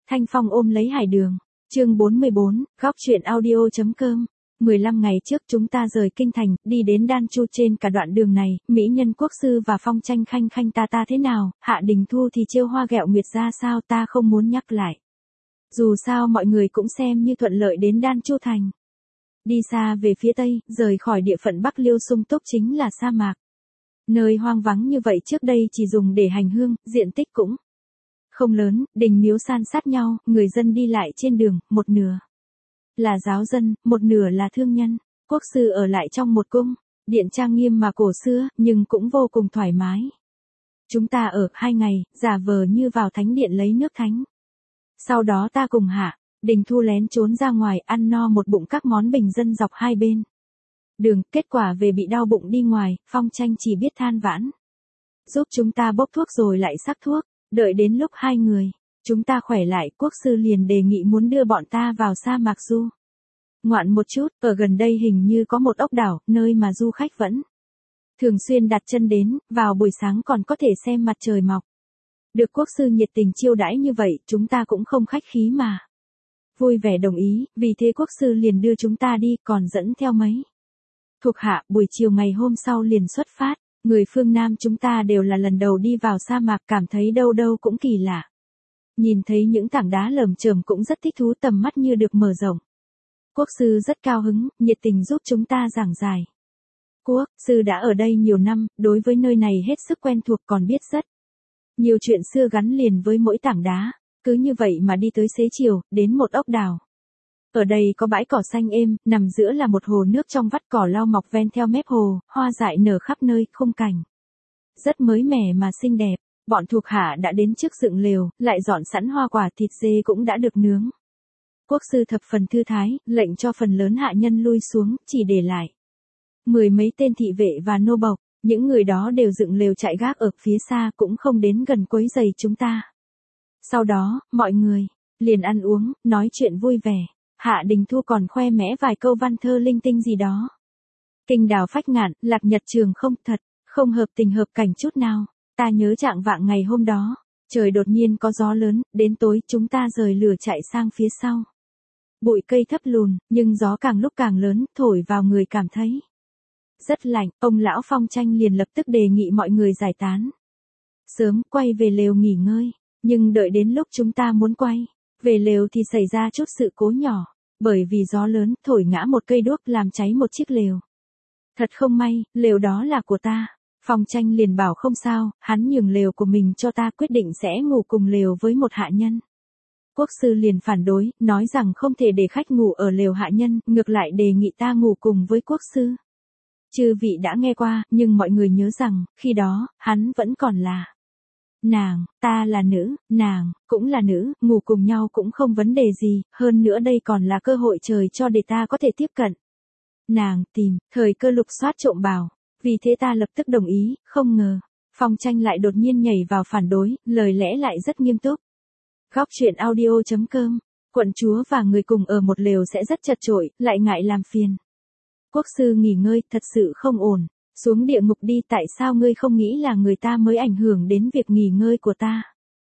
Thanh Phong ôm lấy Hải Đường. Chương 44, góc truyện audio.com. 15 ngày trước chúng ta rời kinh thành, đi đến Đan Chu. Trên cả đoạn đường này, mỹ nhân Quốc sư và Phong Tranh khanh khanh ta thế nào, Hạ Đình Thu thì trêu hoa ghẹo nguyệt ra sao ta không muốn nhắc lại. Dù sao mọi người cũng xem như thuận lợi đến Đan Chu thành. Đi xa về phía tây, rời khỏi địa phận Bắc Liêu sung túc chính là sa mạc. Nơi hoang vắng như vậy trước đây chỉ dùng để hành hương, diện tích cũng không lớn, đình miếu san sát nhau, người dân đi lại trên đường, một nửa là giáo dân, một nửa là thương nhân. Quốc sư ở lại trong một cung, điện trang nghiêm mà cổ xưa, nhưng cũng vô cùng thoải mái. Chúng ta ở 2 ngày, giả vờ như vào thánh điện lấy nước thánh. Sau đó ta cùng Hạ Đình Thu lén trốn ra ngoài ăn no một bụng các món bình dân dọc hai bên đường, kết quả về bị đau bụng đi ngoài, Phong Tranh chỉ biết than vãn. Giúp chúng ta bốc thuốc rồi lại sắc thuốc, đợi đến lúc hai người chúng ta khỏe lại, quốc sư liền đề nghị muốn đưa bọn ta vào sa mạc du ngoạn một chút, ở gần đây hình như có một ốc đảo, nơi mà du khách vẫn thường xuyên đặt chân đến, vào buổi sáng còn có thể xem mặt trời mọc. Được quốc sư nhiệt tình chiêu đãi như vậy, chúng ta cũng không khách khí mà vui vẻ đồng ý, vì thế quốc sư liền đưa chúng ta đi, còn dẫn theo mấy thuộc hạ. Buổi chiều ngày hôm sau liền xuất phát. Người phương Nam chúng ta đều là lần đầu đi vào sa mạc, cảm thấy đâu đâu cũng kỳ lạ. Nhìn thấy những tảng đá lởm chởm cũng rất thích thú, tầm mắt như được mở rộng. Quốc sư rất cao hứng, nhiệt tình giúp chúng ta giảng giải. Quốc sư đã ở đây nhiều năm, đối với nơi này hết sức quen thuộc, còn biết rất nhiều chuyện xưa gắn liền với mỗi tảng đá. Cứ như vậy mà đi tới xế chiều, đến một ốc đảo. Ở đây có bãi cỏ xanh êm, nằm giữa là một hồ nước trong vắt, cỏ lau mọc ven theo mép hồ, hoa dại nở khắp nơi, khung cảnh rất mới mẻ mà xinh đẹp. Bọn thuộc hạ đã đến trước dựng lều, lại dọn sẵn hoa quả, thịt dê cũng đã được nướng. Quốc sư thập phần thư thái, lệnh cho phần lớn hạ nhân lui xuống, chỉ để lại 10 mấy tên thị vệ và nô bộc. Những người đó đều dựng lều chạy gác ở phía xa, cũng không đến gần quấy rầy chúng ta. Sau đó, mọi người liền ăn uống, nói chuyện vui vẻ. Hạ Đình Thu còn khoe mẽ vài câu văn thơ linh tinh gì đó. Kinh đào phách ngạn, lạc nhật trường không, thật không hợp tình hợp cảnh chút nào. Ta nhớ trạng vạng ngày hôm đó, trời đột nhiên có gió lớn, đến tối chúng ta rời lửa chạy sang phía sau. Bụi cây thấp lùn, nhưng gió càng lúc càng lớn, thổi vào người cảm thấy rất lạnh. Ông lão Phong Tranh liền lập tức đề nghị mọi người giải tán sớm, quay về lều nghỉ ngơi. Nhưng đợi đến lúc chúng ta muốn quay về lều thì xảy ra chút sự cố nhỏ, bởi vì gió lớn thổi ngã một cây đuốc làm cháy một chiếc lều. Thật không may, lều đó là của ta. Phong Tranh liền bảo không sao, hắn nhường lều của mình cho ta, quyết định sẽ ngủ cùng lều với một hạ nhân. Quốc sư liền phản đối, nói rằng không thể để khách ngủ ở lều hạ nhân, ngược lại đề nghị ta ngủ cùng với quốc sư. Chư vị đã nghe qua, nhưng mọi người nhớ rằng, khi đó, hắn vẫn còn là nàng, ta là nữ, nàng cũng là nữ, ngủ cùng nhau cũng không vấn đề gì, hơn nữa đây còn là cơ hội trời cho để ta có thể tiếp cận nàng, tìm thời cơ lục soát trộm bào. Vì thế ta lập tức đồng ý, không ngờ Phong Tranh lại đột nhiên nhảy vào phản đối, lời lẽ lại rất nghiêm túc. Góc truyện audio.com. Quận chúa và người cùng ở một lều sẽ rất chật chội, lại ngại làm phiền quốc sư nghỉ ngơi, thật sự không ổn. Xuống địa ngục đi, tại sao ngươi không nghĩ là người ta mới ảnh hưởng đến việc nghỉ ngơi của ta?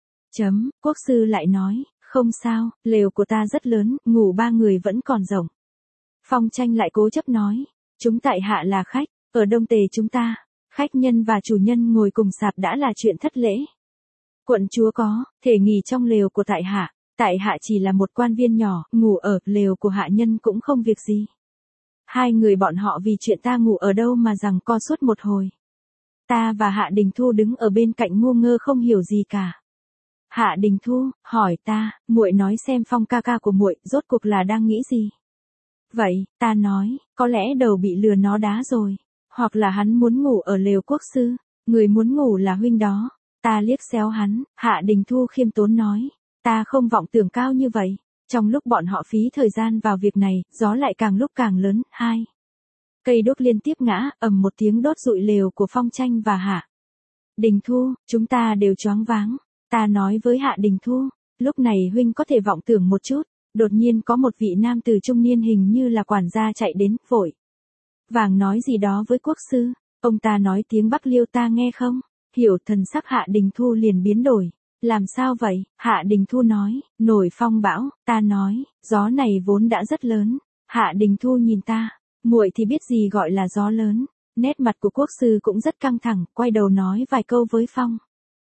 Quốc sư lại nói, không sao, lều của ta rất lớn, ngủ 3 người vẫn còn rộng. Phong Tranh lại cố chấp nói, chúng tại hạ là khách, ở Đông Tề chúng ta, khách nhân và chủ nhân ngồi cùng sạp đã là chuyện thất lễ. Quận chúa có thể nghỉ trong lều của tại hạ chỉ là một quan viên nhỏ, ngủ ở lều của hạ nhân cũng không việc gì. Hai người bọn họ vì chuyện ta ngủ ở đâu mà giằng co suốt một hồi. Ta và Hạ Đình Thu đứng ở bên cạnh ngu ngơ không hiểu gì cả. Hạ Đình Thu hỏi ta, muội nói xem Phong ca ca của muội rốt cuộc là đang nghĩ gì? Vậy, ta nói, có lẽ đầu bị lừa nó đá rồi, hoặc là hắn muốn ngủ ở lều quốc sư, người muốn ngủ là huynh đó. Ta liếc xéo hắn, Hạ Đình Thu khiêm tốn nói, ta không vọng tưởng cao như vậy. Trong lúc bọn họ phí thời gian vào việc này, gió lại càng lúc càng lớn. 2 cây đuốc liên tiếp ngã, ầm một tiếng đốt rụi lều của Phong Tranh và Hạ Đình Thu. Chúng ta đều choáng váng. Ta nói với Hạ Đình Thu, lúc này huynh có thể vọng tưởng một chút. Đột nhiên có một vị nam tử trung niên hình như là quản gia chạy đến, vội vàng nói gì đó với quốc sư. Ông ta nói tiếng Bắc Liêu, ta nghe không hiểu, thần sắc Hạ Đình Thu liền biến đổi. Làm sao vậy? Hạ Đình Thu nói, nổi phong bão, ta nói, gió này vốn đã rất lớn. Hạ Đình Thu nhìn ta, muội thì biết gì gọi là gió lớn. Nét mặt của quốc sư cũng rất căng thẳng, quay đầu nói vài câu với Phong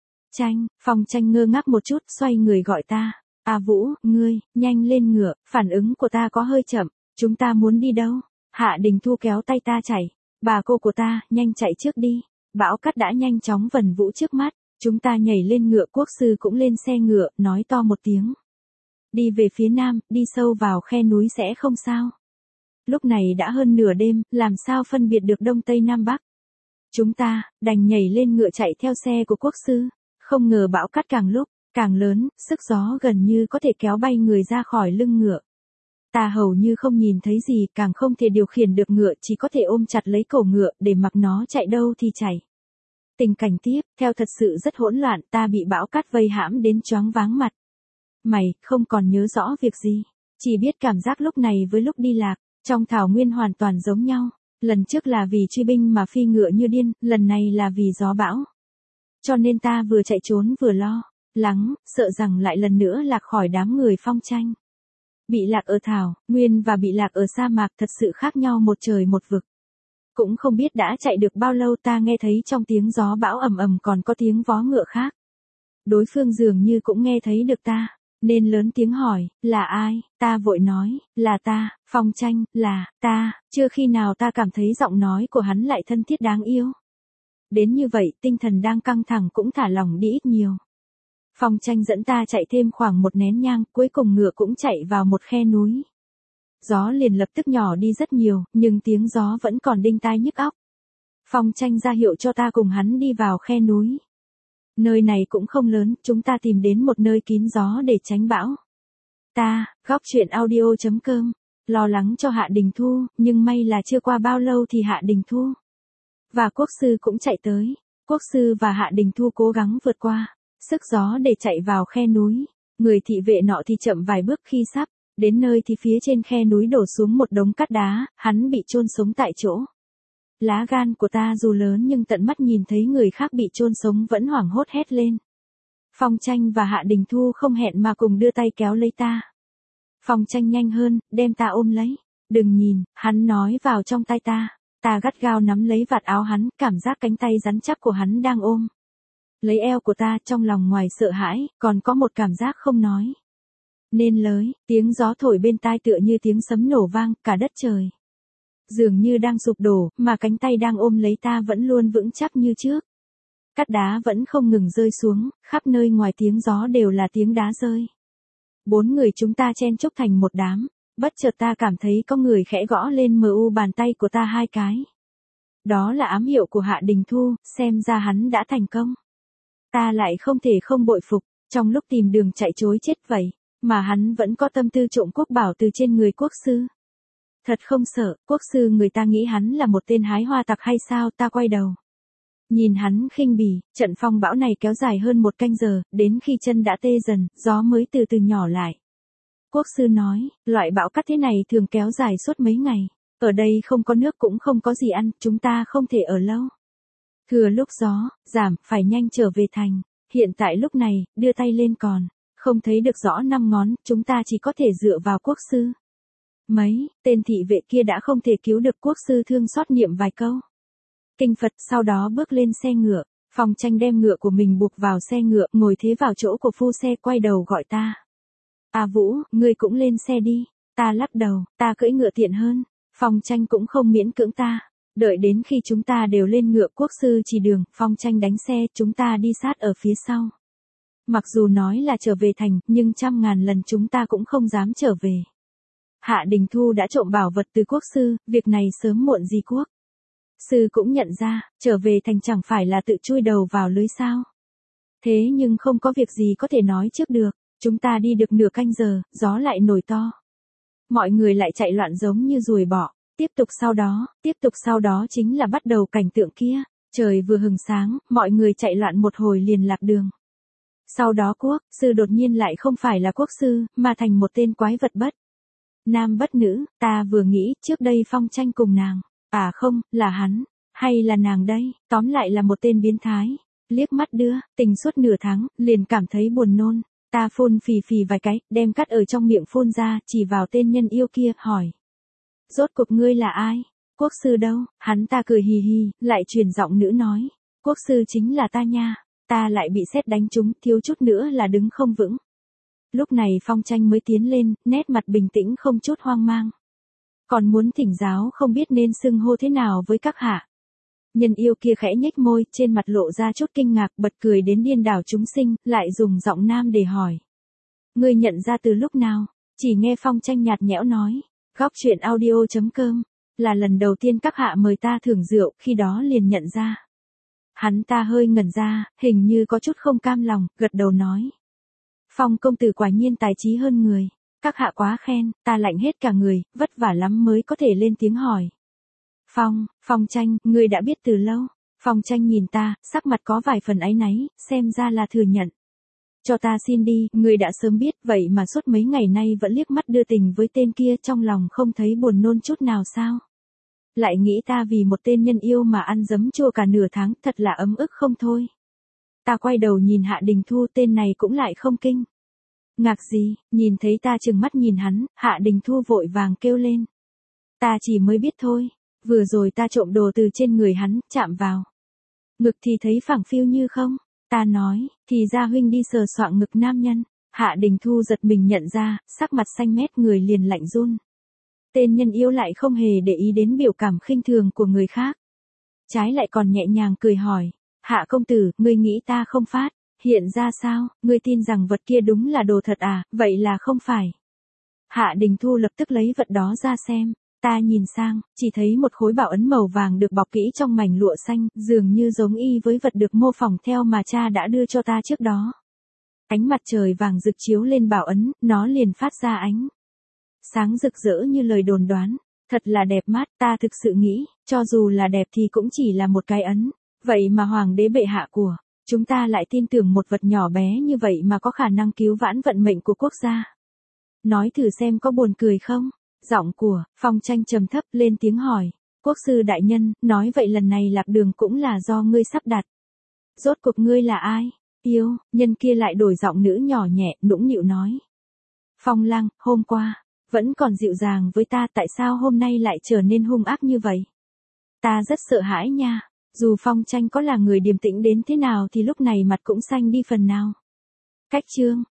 Tranh ngơ ngác một chút, xoay người gọi ta. À Vũ, ngươi, nhanh lên ngựa, phản ứng của ta có hơi chậm, chúng ta muốn đi đâu? Hạ Đình Thu kéo tay ta chạy, bà cô của ta, nhanh chạy trước đi. Bão cát đã nhanh chóng vần vũ trước mắt, chúng ta nhảy lên ngựa, quốc sư cũng lên xe ngựa, nói to một tiếng. Đi về phía nam, đi sâu vào khe núi sẽ không sao. Lúc này đã hơn nửa đêm, làm sao phân biệt được đông tây nam bắc. Chúng ta, đành nhảy lên ngựa chạy theo xe của quốc sư. Không ngờ bão cát càng lúc, càng lớn, sức gió gần như có thể kéo bay người ra khỏi lưng ngựa. Ta hầu như không nhìn thấy gì, càng không thể điều khiển được ngựa, chỉ có thể ôm chặt lấy cổ ngựa, để mặc nó chạy đâu thì chạy. Tình cảnh tiếp theo thật sự rất hỗn loạn, ta bị bão cát vây hãm đến choáng váng mặt. Mày, không còn nhớ rõ việc gì, chỉ biết cảm giác lúc này với lúc đi lạc, trong thảo nguyên hoàn toàn giống nhau. Lần trước là vì truy binh mà phi ngựa như điên, lần này là vì gió bão. Cho nên ta vừa chạy trốn vừa lo lắng, sợ rằng lại lần nữa lạc khỏi đám người Phong Tranh. Bị lạc ở thảo nguyên và bị lạc ở sa mạc thật sự khác nhau một trời một vực. Cũng không biết đã chạy được bao lâu, ta nghe thấy trong tiếng gió bão ầm ầm còn có tiếng vó ngựa khác. Đối phương dường như cũng nghe thấy được ta, nên lớn tiếng hỏi, là ai? Ta vội nói, là ta, Phong Tranh, là ta. Chưa khi nào ta cảm thấy giọng nói của hắn lại thân thiết đáng yêu. Đến như vậy, tinh thần đang căng thẳng cũng thả lỏng đi ít nhiều. Phong Tranh dẫn ta chạy thêm khoảng một nén nhang, cuối cùng ngựa cũng chạy vào một khe núi. Gió liền lập tức nhỏ đi rất nhiều, nhưng tiếng gió vẫn còn đinh tai nhức óc. Phong Tranh ra hiệu cho ta cùng hắn đi vào khe núi. Nơi này cũng không lớn, chúng ta tìm đến một nơi kín gió để tránh bão. Góc truyện audio.com, lo lắng cho Hạ Đình Thu, nhưng may là chưa qua bao lâu thì Hạ Đình Thu và quốc sư cũng chạy tới. Quốc sư và Hạ Đình Thu cố gắng vượt qua sức gió để chạy vào khe núi. Người thị vệ nọ thì chậm vài bước, khi sắp đến nơi thì phía trên khe núi đổ xuống một đống cát đá, hắn bị chôn sống tại chỗ. Lá gan của ta dù lớn nhưng tận mắt nhìn thấy người khác bị chôn sống vẫn hoảng hốt hét lên. Phong Tranh và Hạ Đình Thu không hẹn mà cùng đưa tay kéo lấy ta. Phong Tranh nhanh hơn, đem ta ôm lấy. Đừng nhìn, hắn nói vào trong tay ta. Ta gắt gao nắm lấy vạt áo hắn, cảm giác cánh tay rắn chắc của hắn đang ôm lấy eo của ta, trong lòng ngoài sợ hãi, còn có một cảm giác không nói nên lời. Tiếng gió thổi bên tai tựa như tiếng sấm nổ vang, cả đất trời dường như đang sụp đổ, mà cánh tay đang ôm lấy ta vẫn luôn vững chắc như trước. Cát đá vẫn không ngừng rơi xuống, khắp nơi ngoài tiếng gió đều là tiếng đá rơi. 4 người chúng ta chen chúc thành một đám, bất chợt ta cảm thấy có người khẽ gõ lên bàn tay của ta 2 cái. Đó là ám hiệu của Hạ Đình Thu, xem ra hắn đã thành công. Ta lại không thể không bội phục, trong lúc tìm đường chạy trối chết vậy, mà hắn vẫn có tâm tư trộm quốc bảo từ trên người quốc sư. Thật không sợ, quốc sư người ta nghĩ hắn là một tên hái hoa tặc hay sao? Ta quay đầu nhìn hắn khinh bỉ. Trận phong bão này kéo dài hơn 1 canh giờ, đến khi chân đã tê dần, gió mới từ từ nhỏ lại. Quốc sư nói, loại bão cát thế này thường kéo dài suốt mấy ngày. Ở đây không có nước cũng không có gì ăn, chúng ta không thể ở lâu. Thừa lúc gió giảm, phải nhanh trở về thành. Hiện tại lúc này, đưa tay lên còn không thấy được rõ 5 ngón, chúng ta chỉ có thể dựa vào quốc sư. Mấy tên thị vệ kia đã không thể cứu được, quốc sư thương xót niệm vài câu kinh Phật, sau đó bước lên xe ngựa. Phong Tranh đem ngựa của mình buộc vào xe ngựa, ngồi thế vào chỗ của phu xe, quay đầu gọi ta. À Vũ, ngươi cũng lên xe đi. Ta lắc đầu, ta cưỡi ngựa tiện hơn. Phong Tranh cũng không miễn cưỡng ta. Đợi đến khi chúng ta đều lên ngựa, quốc sư chỉ đường, Phong Tranh đánh xe, chúng ta đi sát ở phía sau. Mặc dù nói là trở về thành, nhưng trăm ngàn lần chúng ta cũng không dám trở về. Hạ Đình Thu đã trộm bảo vật từ quốc sư, việc này sớm muộn gì quốc sư cũng nhận ra, trở về thành chẳng phải là tự chui đầu vào lưới sao. Thế nhưng không có việc gì có thể nói trước được, chúng ta đi được nửa canh giờ, gió lại nổi to. Mọi người lại chạy loạn giống như ruồi bọ. Tiếp tục sau đó chính là bắt đầu cảnh tượng kia. Trời vừa hừng sáng, mọi người chạy loạn một hồi liền lạc đường. Sau đó quốc sư đột nhiên lại không phải là quốc sư, mà thành một tên quái vật bất nam bất nữ. Ta vừa nghĩ, trước đây Phong Tranh cùng nàng. À không, là hắn, hay là nàng đây, tóm lại là một tên biến thái. liếc mắt đưa, tình suốt nửa tháng, liền cảm thấy buồn nôn. Ta phun phì phì vài cái, đem cắt ở trong miệng phun ra, chỉ vào tên nhân yêu kia, hỏi. Rốt cuộc ngươi là ai? Quốc sư đâu? Hắn ta cười hì hì, lại truyền giọng nữ nói. Quốc sư chính là ta nha. Ta lại bị sét đánh trúng, thiếu chút nữa là đứng không vững. Lúc này Phong Tranh mới tiến lên, nét mặt bình tĩnh không chút hoang mang. Còn muốn thỉnh giáo không biết nên xưng hô thế nào với các hạ. Nhân yêu kia khẽ nhếch môi, trên mặt lộ ra chút kinh ngạc, bật cười đến điên đảo chúng sinh, lại dùng giọng nam để hỏi. Ngươi nhận ra từ lúc nào? Chỉ nghe Phong Tranh nhạt nhẽo nói. Góc truyện audio.com. Là lần đầu tiên các hạ mời ta thưởng rượu, khi đó liền nhận ra. Hắn ta hơi ngẩn ra, hình như có chút không cam lòng, gật đầu nói. Phong công tử quả nhiên tài trí hơn người. Các hạ quá khen, ta lạnh hết cả người, vất vả lắm mới có thể lên tiếng hỏi. Phong Tranh, ngươi đã biết từ lâu. Phong Tranh nhìn ta, sắc mặt có vài phần áy náy, xem ra là thừa nhận. Cho ta xin đi, ngươi đã sớm biết, vậy mà suốt mấy ngày nay vẫn liếc mắt đưa tình với tên kia, trong lòng không thấy buồn nôn chút nào sao? Lại nghĩ ta vì một tên nhân yêu mà ăn giấm chua cả nửa tháng, thật là ấm ức không thôi. Ta quay đầu nhìn Hạ Đình Thu, tên này cũng lại không kinh ngạc gì, nhìn thấy ta trừng mắt nhìn hắn, Hạ Đình Thu vội vàng kêu lên. Ta chỉ mới biết thôi, vừa rồi ta trộm đồ từ trên người hắn, chạm vào ngực thì thấy phẳng phiu như không. Ta nói, thì ra huynh đi sờ soạng ngực nam nhân. Hạ Đình Thu giật mình nhận ra, sắc mặt xanh mét, người liền lạnh run. Tên nhân yêu lại không hề để ý đến biểu cảm khinh thường của người khác. Trái lại còn nhẹ nhàng cười hỏi. Hạ công tử, ngươi nghĩ ta không phát hiện ra sao? Ngươi tin rằng vật kia đúng là đồ thật à? Vậy là không phải. Hạ Đình Thu lập tức lấy vật đó ra xem. Ta nhìn sang, chỉ thấy một khối bảo ấn màu vàng được bọc kỹ trong mảnh lụa xanh, dường như giống y với vật được mô phỏng theo mà cha đã đưa cho ta trước đó. Ánh mặt trời vàng rực chiếu lên bảo ấn, nó liền phát ra ánh sáng rực rỡ như lời đồn đoán. Thật là đẹp mắt, ta thực sự nghĩ, cho dù là đẹp thì cũng chỉ là một cái ấn. Vậy mà hoàng đế bệ hạ của chúng ta lại tin tưởng một vật nhỏ bé như vậy mà có khả năng cứu vãn vận mệnh của quốc gia. Nói thử xem có buồn cười không? Giọng của Phong Tranh trầm thấp lên tiếng hỏi. Quốc sư đại nhân, nói vậy lần này lạc đường cũng là do ngươi sắp đặt. Rốt cuộc ngươi là ai? Yêu, nhân kia lại đổi giọng nữ nhỏ nhẹ, nũng nịu nói. Phong Lang, hôm qua vẫn còn dịu dàng với ta, tại sao hôm nay lại trở nên hung ác như vậy? Ta rất sợ hãi nha. Dù Phong Tranh có là người điềm tĩnh đến thế nào thì lúc này mặt cũng xanh đi phần nào. Cách chương